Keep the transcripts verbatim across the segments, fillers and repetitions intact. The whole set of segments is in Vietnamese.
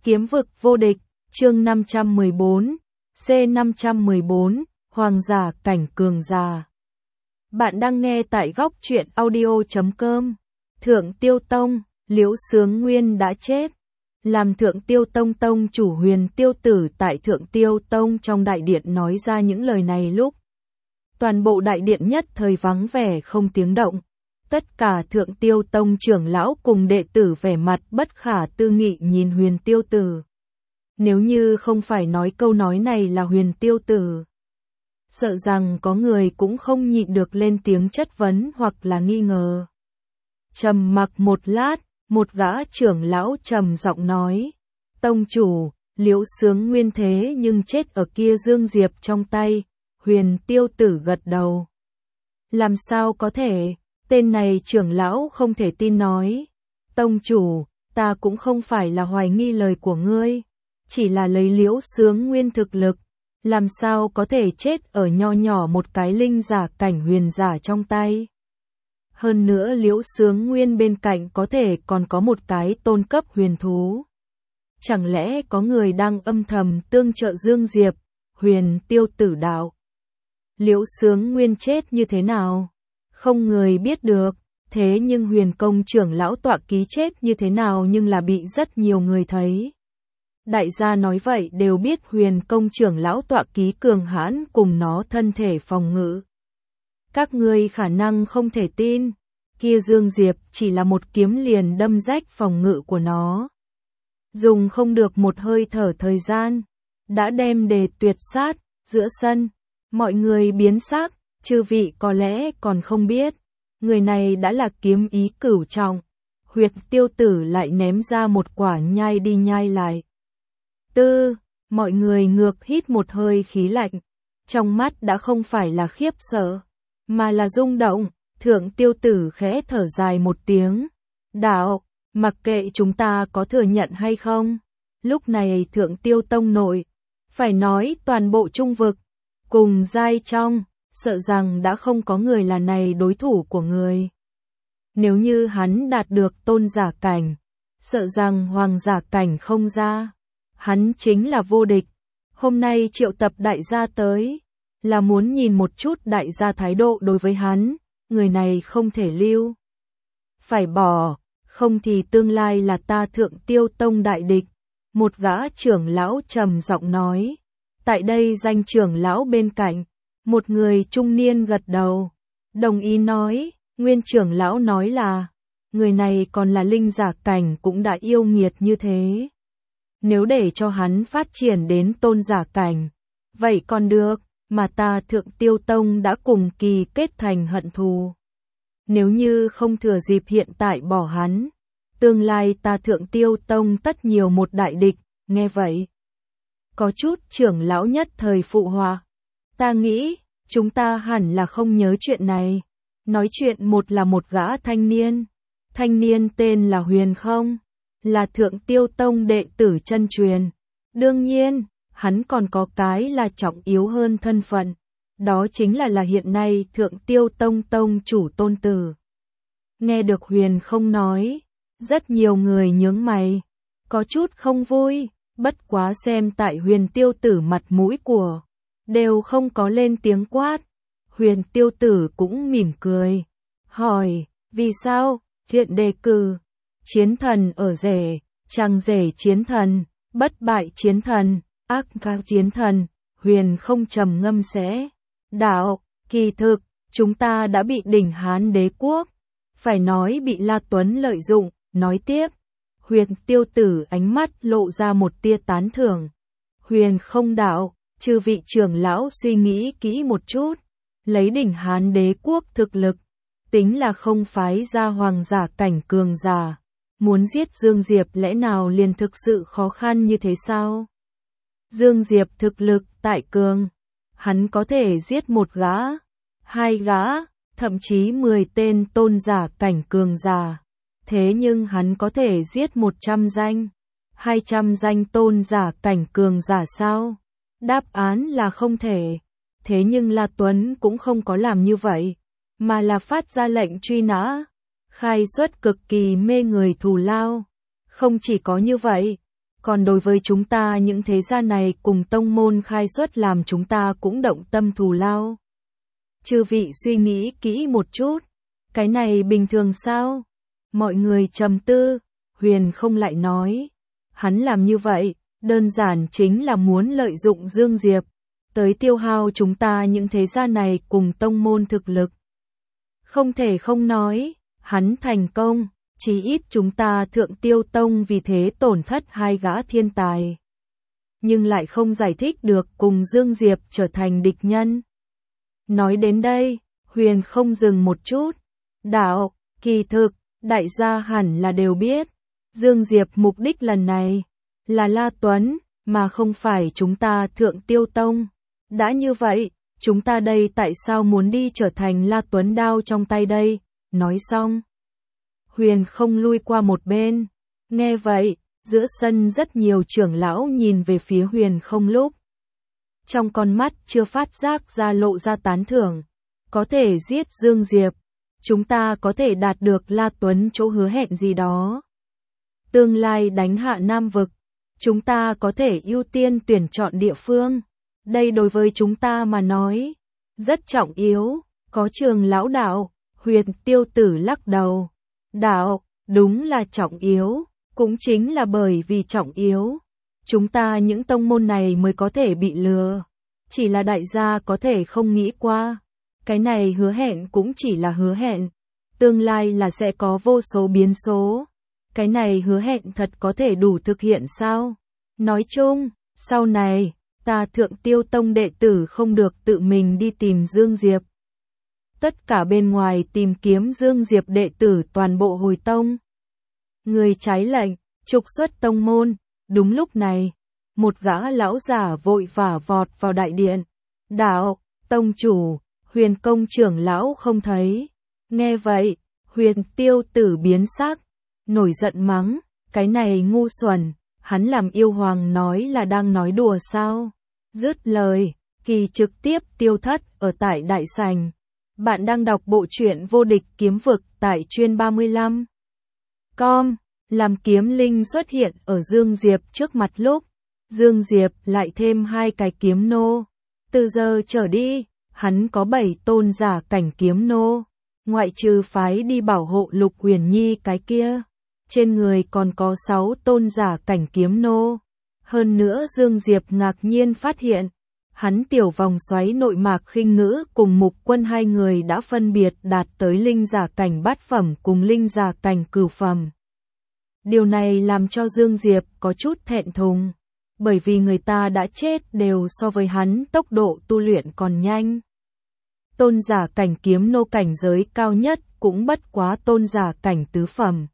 Kiếm vực vô địch, chương năm trăm mười bốn, C năm trăm mười bốn, Hoàng giả cảnh cường giả. Bạn đang nghe tại góc truyện audio chấm com. Thượng Tiêu Tông, Liễu Xướng Nguyên đã chết. Làm Thượng Tiêu Tông tông chủ Huyền Tiêu Tử tại Thượng Tiêu Tông trong đại điện nói ra những lời này lúc toàn bộ đại điện nhất thời vắng vẻ không tiếng động. Tất cả Thượng Tiêu Tông trưởng lão cùng đệ tử vẻ mặt bất khả tư nghị nhìn Huyền Tiêu Tử. Nếu như không phải nói câu nói này là Huyền Tiêu Tử, sợ rằng có người cũng không nhịn được lên tiếng chất vấn hoặc là nghi ngờ. Trầm mặc một lát, một gã trưởng lão trầm giọng nói: "Tông chủ, Liễu Xướng Nguyên thế nhưng chết ở kia Dương Diệp trong tay." Huyền Tiêu Tử gật đầu. "Làm sao có thể?" Tên này trưởng lão không thể tin nói: "Tông chủ, ta cũng không phải là hoài nghi lời của ngươi, chỉ là lấy Liễu Xướng Nguyên thực lực, làm sao có thể chết ở nho nhỏ một cái linh giả cảnh huyền giả trong tay. Hơn nữa Liễu Xướng Nguyên bên cạnh có thể còn có một cái tôn cấp huyền thú. Chẳng lẽ có người đang âm thầm tương trợ Dương Diệp?" Huyền Tiêu Tử đạo. "Liễu Xướng Nguyên chết như thế nào? Không người biết được, thế nhưng Huyền Công trưởng lão tọa ký chết như thế nào nhưng là bị rất nhiều người thấy. Đại gia nói vậy đều biết Huyền Công trưởng lão tọa ký cường hãn cùng nó thân thể phòng ngự. Các ngươi khả năng không thể tin, kia Dương Diệp chỉ là một kiếm liền đâm rách phòng ngự của nó. Dùng không được một hơi thở thời gian, đã đem đề tuyệt sát." Giữa sân, mọi người biến sắc, chư vị có lẽ còn không biết, người này đã là kiếm ý cửu trọng. Huyệt Tiêu Tử lại ném ra một quả nhai đi nhai lại. Tư, mọi người ngược hít một hơi khí lạnh, trong mắt đã không phải là khiếp sợ, mà là rung động. Thượng Tiêu Tử khẽ thở dài một tiếng. "Đạo, mặc kệ chúng ta có thừa nhận hay không, lúc này Thượng Tiêu Tông nội, phải nói toàn bộ trung vực, cùng giai trong, sợ rằng đã không có người là này đối thủ của người. Nếu như hắn đạt được tôn giả cảnh, sợ rằng hoàng giả cảnh không ra, hắn chính là vô địch. Hôm nay triệu tập đại gia tới, là muốn nhìn một chút đại gia thái độ đối với hắn, người này không thể lưu. Phải bỏ, không thì tương lai là ta Thượng Tiêu Tông đại địch." Một gã trưởng lão trầm giọng nói. Tại đây danh trưởng lão bên cạnh, một người trung niên gật đầu, đồng ý nói, nguyên trưởng lão nói là, người này còn là linh giả cảnh cũng đã yêu nghiệt như thế. Nếu để cho hắn phát triển đến tôn giả cảnh, vậy còn được, mà ta Thượng Tiêu Tông đã cùng kỳ kết thành hận thù. Nếu như không thừa dịp hiện tại bỏ hắn, tương lai ta Thượng Tiêu Tông tất nhiều một đại địch." Nghe vậy, có chút trưởng lão nhất thời phụ họa. "Ta nghĩ, chúng ta hẳn là không nhớ chuyện này." Nói chuyện một là một gã thanh niên. Thanh niên tên là Huyền Không, là Thượng Tiêu Tông đệ tử chân truyền. Đương nhiên, hắn còn có cái là trọng yếu hơn thân phận. Đó chính là là hiện nay Thượng Tiêu Tông Tông chủ Tôn Tử. Nghe được Huyền Không nói, rất nhiều người nhướng mày, có chút không vui, bất quá xem tại Huyền Tiêu Tử mặt mũi của, đều không có lên tiếng quát. Huyền Tiêu Tử cũng mỉm cười, hỏi, vì sao? Thiện đề cử, chiến thần ở rể, chẳng rể chiến thần, bất bại chiến thần, ác ca chiến thần. Huyền Không trầm ngâm sẽ, đạo, kỳ thực, chúng ta đã bị đỉnh Hán đế quốc, phải nói bị La Tuấn lợi dụng. Nói tiếp, Huyền Tiêu Tử ánh mắt lộ ra một tia tán thưởng. Huyền Không đạo, chư vị trưởng lão suy nghĩ kỹ một chút, lấy đỉnh Hán đế quốc thực lực, tính là không phái ra hoàng giả cảnh cường giả, muốn giết Dương Diệp lẽ nào liền thực sự khó khăn như thế sao? Dương Diệp thực lực tại cường, hắn có thể giết một gã, hai gã, thậm chí mười tên tôn giả cảnh cường giả. Thế nhưng hắn có thể giết một trăm danh, hai trăm danh tôn giả cảnh cường giả sao? Đáp án là không thể. Thế nhưng La Tuấn cũng không có làm như vậy, mà là phát ra lệnh truy nã, khai xuất cực kỳ mê người thù lao. Không chỉ có như vậy, Còn đối với chúng ta những thế gia này cùng tông môn khai xuất làm chúng ta cũng động tâm thù lao. Chư vị suy nghĩ kỹ một chút, cái này bình thường sao? Mọi người trầm tư, Huyền không lại nói. Hắn làm như vậy, đơn giản chính là muốn lợi dụng Dương Diệp, tới tiêu hao chúng ta những thế gia này cùng tông môn thực lực. Không thể không nói, hắn thành công, chí ít chúng ta Thượng Tiêu Tông vì thế tổn thất hai gã thiên tài. Nhưng lại không giải thích được cùng Dương Diệp trở thành địch nhân. Nói đến đây, Huyền không dừng một chút. Đạo, kỳ thực, đại gia hẳn là đều biết. Dương Diệp mục đích lần này là La Tuấn, mà không phải chúng ta Thượng Tiêu Tông. Đã như vậy, chúng ta đây tại sao muốn đi trở thành La Tuấn đao trong tay đây? Nói xong, Huyền không lui qua một bên. Nghe vậy, giữa sân rất nhiều trưởng lão nhìn về phía Huyền không lúc. Trong con mắt chưa phát giác ra lộ ra tán thưởng. Có thể giết Dương Diệp, chúng ta có thể đạt được La Tuấn chỗ hứa hẹn gì đó. Tương lai đánh hạ Nam Vực, chúng ta có thể ưu tiên tuyển chọn địa phương. Đây đối với chúng ta mà nói, rất trọng yếu. Có trường lão đạo, Huyền Tiêu Tử lắc đầu. Đạo, đúng là trọng yếu, cũng chính là bởi vì trọng yếu. Chúng ta những tông môn này mới có thể bị lừa. Chỉ là đại gia có thể không nghĩ qua. Cái này hứa hẹn cũng chỉ là hứa hẹn. Tương lai là sẽ có vô số biến số. Cái này hứa hẹn thật có thể đủ thực hiện sao? Nói chung, sau này, ta Thượng Tiêu Tông đệ tử không được tự mình đi tìm Dương Diệp. Tất cả bên ngoài tìm kiếm Dương Diệp đệ tử toàn bộ hồi tông. Người trái lệnh, trục xuất tông môn. Đúng lúc này, một gã lão giả vội vã vọt vào đại điện. Đạo, tông chủ, Huyền công trưởng lão không thấy. Nghe vậy, Huyền Tiêu Tử biến sắc, nổi giận mắng, cái này ngu xuẩn, hắn làm yêu hoàng nói là đang nói đùa sao? Dứt lời, kỳ trực tiếp tiêu thất ở tại đại sảnh. Bạn đang đọc bộ truyện Vô Địch Kiếm Vực tại chuyên ba mươi lăm. Com, làm kiếm linh xuất hiện ở Dương Diệp trước mặt lúc. Dương Diệp lại thêm hai cái kiếm nô. Từ giờ trở đi, hắn có bảy tôn giả cảnh kiếm nô. Ngoại trừ phái đi bảo hộ Lục Huyền Nhi cái kia. Trên người còn có sáu tôn giả cảnh kiếm nô. Hơn nữa Dương Diệp ngạc nhiên phát hiện. Hắn tiểu vòng xoáy nội mạc khinh ngữ cùng Mục Quân hai người đã phân biệt đạt tới linh giả cảnh bát phẩm cùng linh giả cảnh cửu phẩm. Điều này làm cho Dương Diệp có chút thẹn thùng, bởi vì người ta đã chết đều so với hắn tốc độ tu luyện còn nhanh. Tôn giả cảnh kiếm nô cảnh giới cao nhất cũng bất quá tôn giả cảnh tứ phẩm.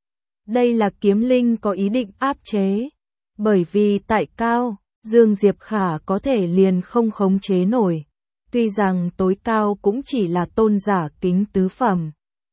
Đây là kiếm linh có ý định áp chế, bởi vì tại cao, Dương Diệp khả có thể liền không khống chế nổi, tuy rằng tối cao cũng chỉ là tôn giả kính tứ phẩm.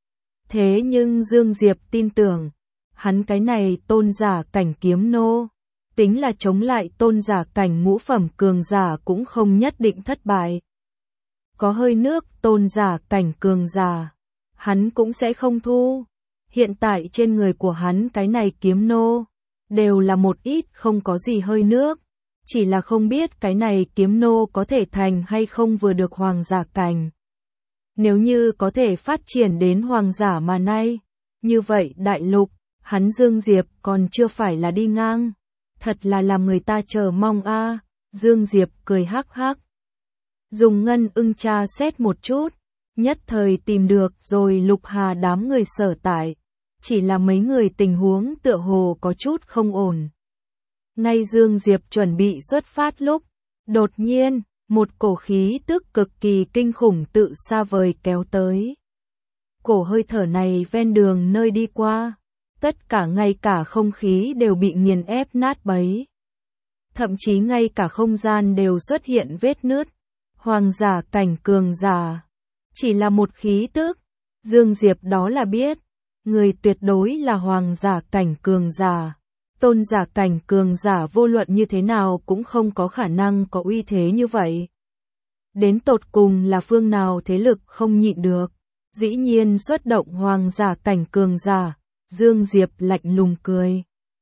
Thế nhưng Dương Diệp tin tưởng, hắn cái này tôn giả cảnh kiếm nô, tính là chống lại tôn giả cảnh ngũ phẩm cường giả cũng không nhất định thất bại. Có hơi nước tôn giả cảnh cường giả, hắn cũng sẽ không thu. Hiện tại trên người của hắn cái này kiếm nô, đều là một ít không có gì hơi nước. Chỉ là không biết cái này kiếm nô có thể thành hay không vừa được hoàng giả cảnh. Nếu như có thể phát triển đến hoàng giả mà nay, như vậy đại lục, hắn Dương Diệp còn chưa phải là đi ngang. Thật là làm người ta chờ mong a. À. Dương Diệp cười hắc hắc. Dùng ngân ưng tra xét một chút, nhất thời tìm được rồi Lục Hà đám người sở tại. Chỉ là mấy người tình huống tựa hồ có chút không ổn. Ngay Dương Diệp chuẩn bị xuất phát lúc, đột nhiên, một cổ khí tức cực kỳ kinh khủng tự xa vời kéo tới. Cổ hơi thở này ven đường nơi đi qua, tất cả ngay cả không khí đều bị nghiền ép nát bấy. Thậm chí ngay cả không gian đều xuất hiện vết nứt. Hoàng giả cảnh cường giả, chỉ là một khí tức, Dương Diệp đó là biết, người tuyệt đối là hoàng giả cảnh cường giả. Tôn giả cảnh cường giả vô luận như thế nào cũng không có khả năng có uy thế như vậy. Đến tột cùng là phương nào thế lực không nhịn được, dĩ nhiên xuất động hoàng giả cảnh cường giả. Dương Diệp lạnh lùng cười.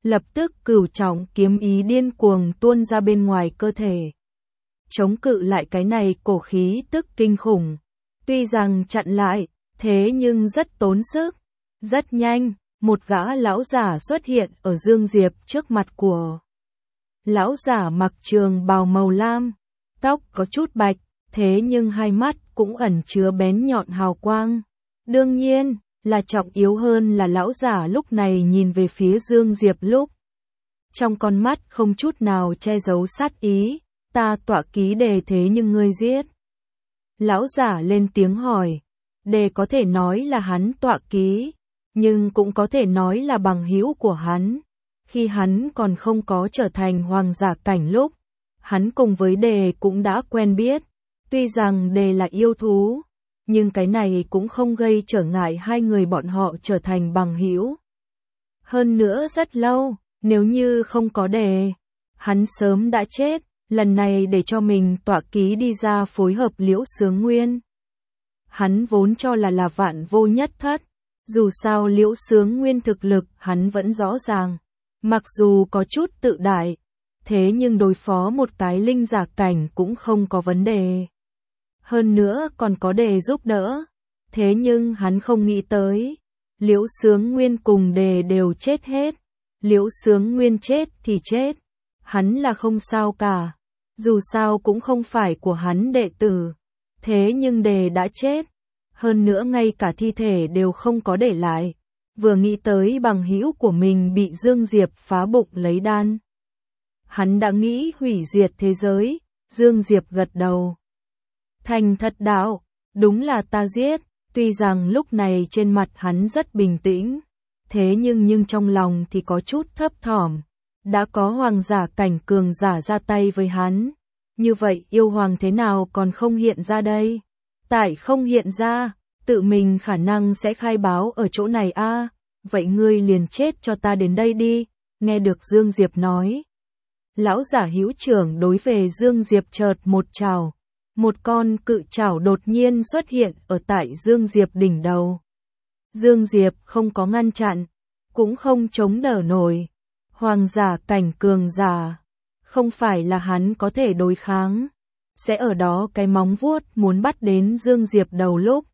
lập tức cửu trọng kiếm ý điên cuồng tuôn ra bên ngoài cơ thể. Chống cự lại cái này cổ khí tức kinh khủng. Tuy rằng chặn lại, thế nhưng rất tốn sức. Rất nhanh, một gã lão giả xuất hiện ở Dương Diệp trước mặt của. Lão giả mặc trường bào màu lam, tóc có chút bạch, thế nhưng hai mắt cũng ẩn chứa bén nhọn hào quang. Đương nhiên, là trọng yếu hơn là lão giả lúc này nhìn về phía Dương Diệp lúc. Trong con mắt không chút nào che giấu sát ý, ta tọa ký Đề thế nhưng ngươi giết. Lão giả lên tiếng hỏi, Đề có thể nói là hắn tọa ký, nhưng cũng có thể nói là bằng hữu của hắn. Khi hắn còn không có trở thành hoàng giả cảnh lúc, hắn cùng với Đề cũng đã quen biết. Tuy rằng Đề là yêu thú, nhưng cái này cũng không gây trở ngại hai người bọn họ trở thành bằng hữu. Hơn nữa rất lâu, nếu như không có Đề, hắn sớm đã chết, lần này để cho mình tọa ký đi ra phối hợp Liễu Xướng Nguyên. Hắn vốn cho là là vạn vô nhất thất, dù sao Liễu Xướng Nguyên thực lực hắn vẫn rõ ràng, mặc dù có chút tự đại, thế nhưng đối phó một cái linh giả cảnh cũng không có vấn đề. Hơn nữa còn có Đề giúp đỡ, thế nhưng hắn không nghĩ tới, Liễu Xướng Nguyên cùng Đề đều chết hết. Liễu Xướng Nguyên chết thì chết, hắn là không sao cả, dù sao cũng không phải của hắn đệ tử, thế nhưng Đề đã chết, hơn nữa ngay cả thi thể đều không có để lại. Vừa nghĩ tới bằng hữu của mình bị Dương Diệp phá bụng lấy đan, hắn đã nghĩ hủy diệt thế giới. Dương Diệp gật đầu. Thành thật đạo, đúng là ta giết. Tuy rằng lúc này trên mặt hắn rất bình tĩnh, thế nhưng nhưng trong lòng thì có chút thấp thỏm. Đã có hoàng giả cảnh cường giả ra tay với hắn, như vậy yêu hoàng thế nào còn không hiện ra đây? Tại không hiện ra, tự mình khả năng sẽ khai báo ở chỗ này a. À, vậy ngươi liền chết cho ta đến đây đi. Nghe được Dương Diệp nói, lão giả hữu trưởng đối về Dương Diệp chợt một trảo, một con cự trảo đột nhiên xuất hiện ở tại Dương Diệp đỉnh đầu. Dương Diệp không có ngăn chặn, cũng không chống đỡ nổi. Hoàng giả cảnh cường giả, không phải là hắn có thể đối kháng. Sẽ ở đó cái móng vuốt muốn bắt đến Dương Diệp đầu lúc.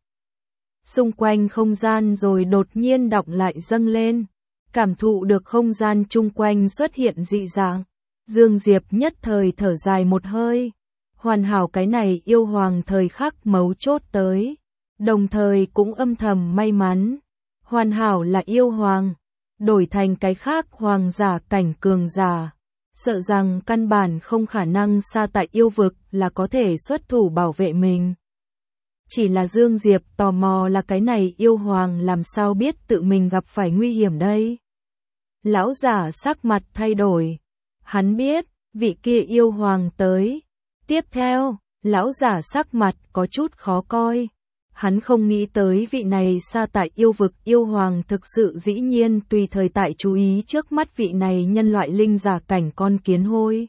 Xung quanh không gian rồi đột nhiên đọng lại dâng lên. Cảm thụ được không gian chung quanh xuất hiện dị dạng. Dương Diệp nhất thời thở dài một hơi. Hoàn hảo cái này yêu hoàng thời khắc mấu chốt tới. Đồng thời cũng âm thầm may mắn. Hoàn hảo là yêu hoàng. Đổi thành cái khác hoàng giả cảnh cường giả. Sợ rằng căn bản không khả năng xa tại yêu vực là có thể xuất thủ bảo vệ mình. Chỉ là Dương Diệp tò mò là cái này yêu hoàng làm sao biết tự mình gặp phải nguy hiểm đây. Lão giả sắc mặt thay đổi. Hắn biết, vị kia yêu hoàng tới. Tiếp theo, lão giả sắc mặt có chút khó coi. Hắn không nghĩ tới vị này xa tại yêu vực yêu hoàng thực sự dĩ nhiên tùy thời tại chú ý trước mắt vị này nhân loại linh giả cảnh con kiến hôi.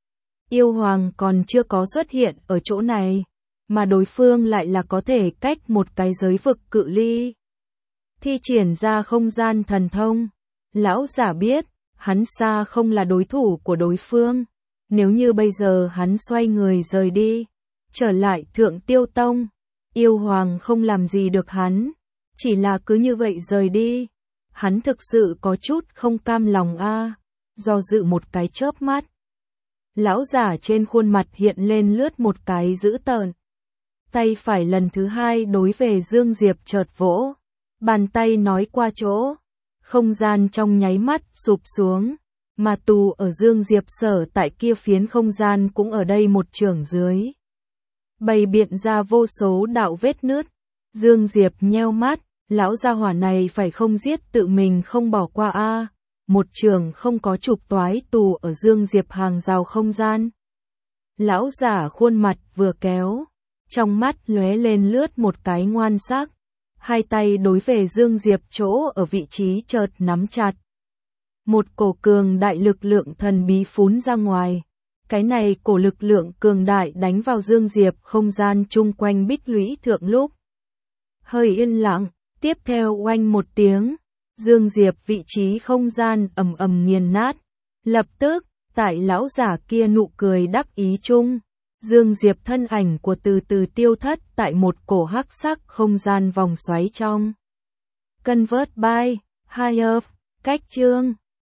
Yêu hoàng còn chưa có xuất hiện ở chỗ này, mà đối phương lại là có thể cách một cái giới vực cự ly. Thi triển ra không gian thần thông, lão giả biết, hắn xa không là đối thủ của đối phương. Nếu như bây giờ hắn xoay người rời đi, trở lại Thượng Tiêu Tông, yêu hoàng không làm gì được hắn, chỉ là cứ như vậy rời đi. Hắn thực sự có chút không cam lòng a. À. Do dự một cái chớp mắt, lão giả trên khuôn mặt hiện lên lướt một cái dữ tợn. Tay phải lần thứ hai đối về Dương Diệp chợt vỗ, bàn tay nói qua chỗ, không gian trong nháy mắt sụp xuống, mà tù ở Dương Diệp sở tại kia phiến không gian cũng ở đây một chưởng dưới. Bày biện ra vô số đạo vết nứt. Dương Diệp nheo mắt, lão gia hỏa này phải không giết tự mình không bỏ qua a. À. Một trường không có chụp toái tù ở Dương Diệp hàng rào không gian. Lão giả khuôn mặt vừa kéo, trong mắt lóe lên lướt một cái ngoan sắc, hai tay đối về Dương Diệp chỗ ở vị trí chợt nắm chặt. Một cổ cường đại lực lượng thần bí phún ra ngoài. Cái này cổ lực lượng cường đại đánh vào Dương Diệp không gian chung quanh bích lũy thượng lúc. Hơi yên lặng, tiếp theo oanh một tiếng, Dương Diệp vị trí không gian ầm ầm nghiền nát. Lập tức, tại lão giả kia nụ cười đắc ý chung, Dương Diệp thân ảnh của từ từ tiêu thất tại một cổ hắc sắc không gian vòng xoáy trong. Convert by Hive, cách chương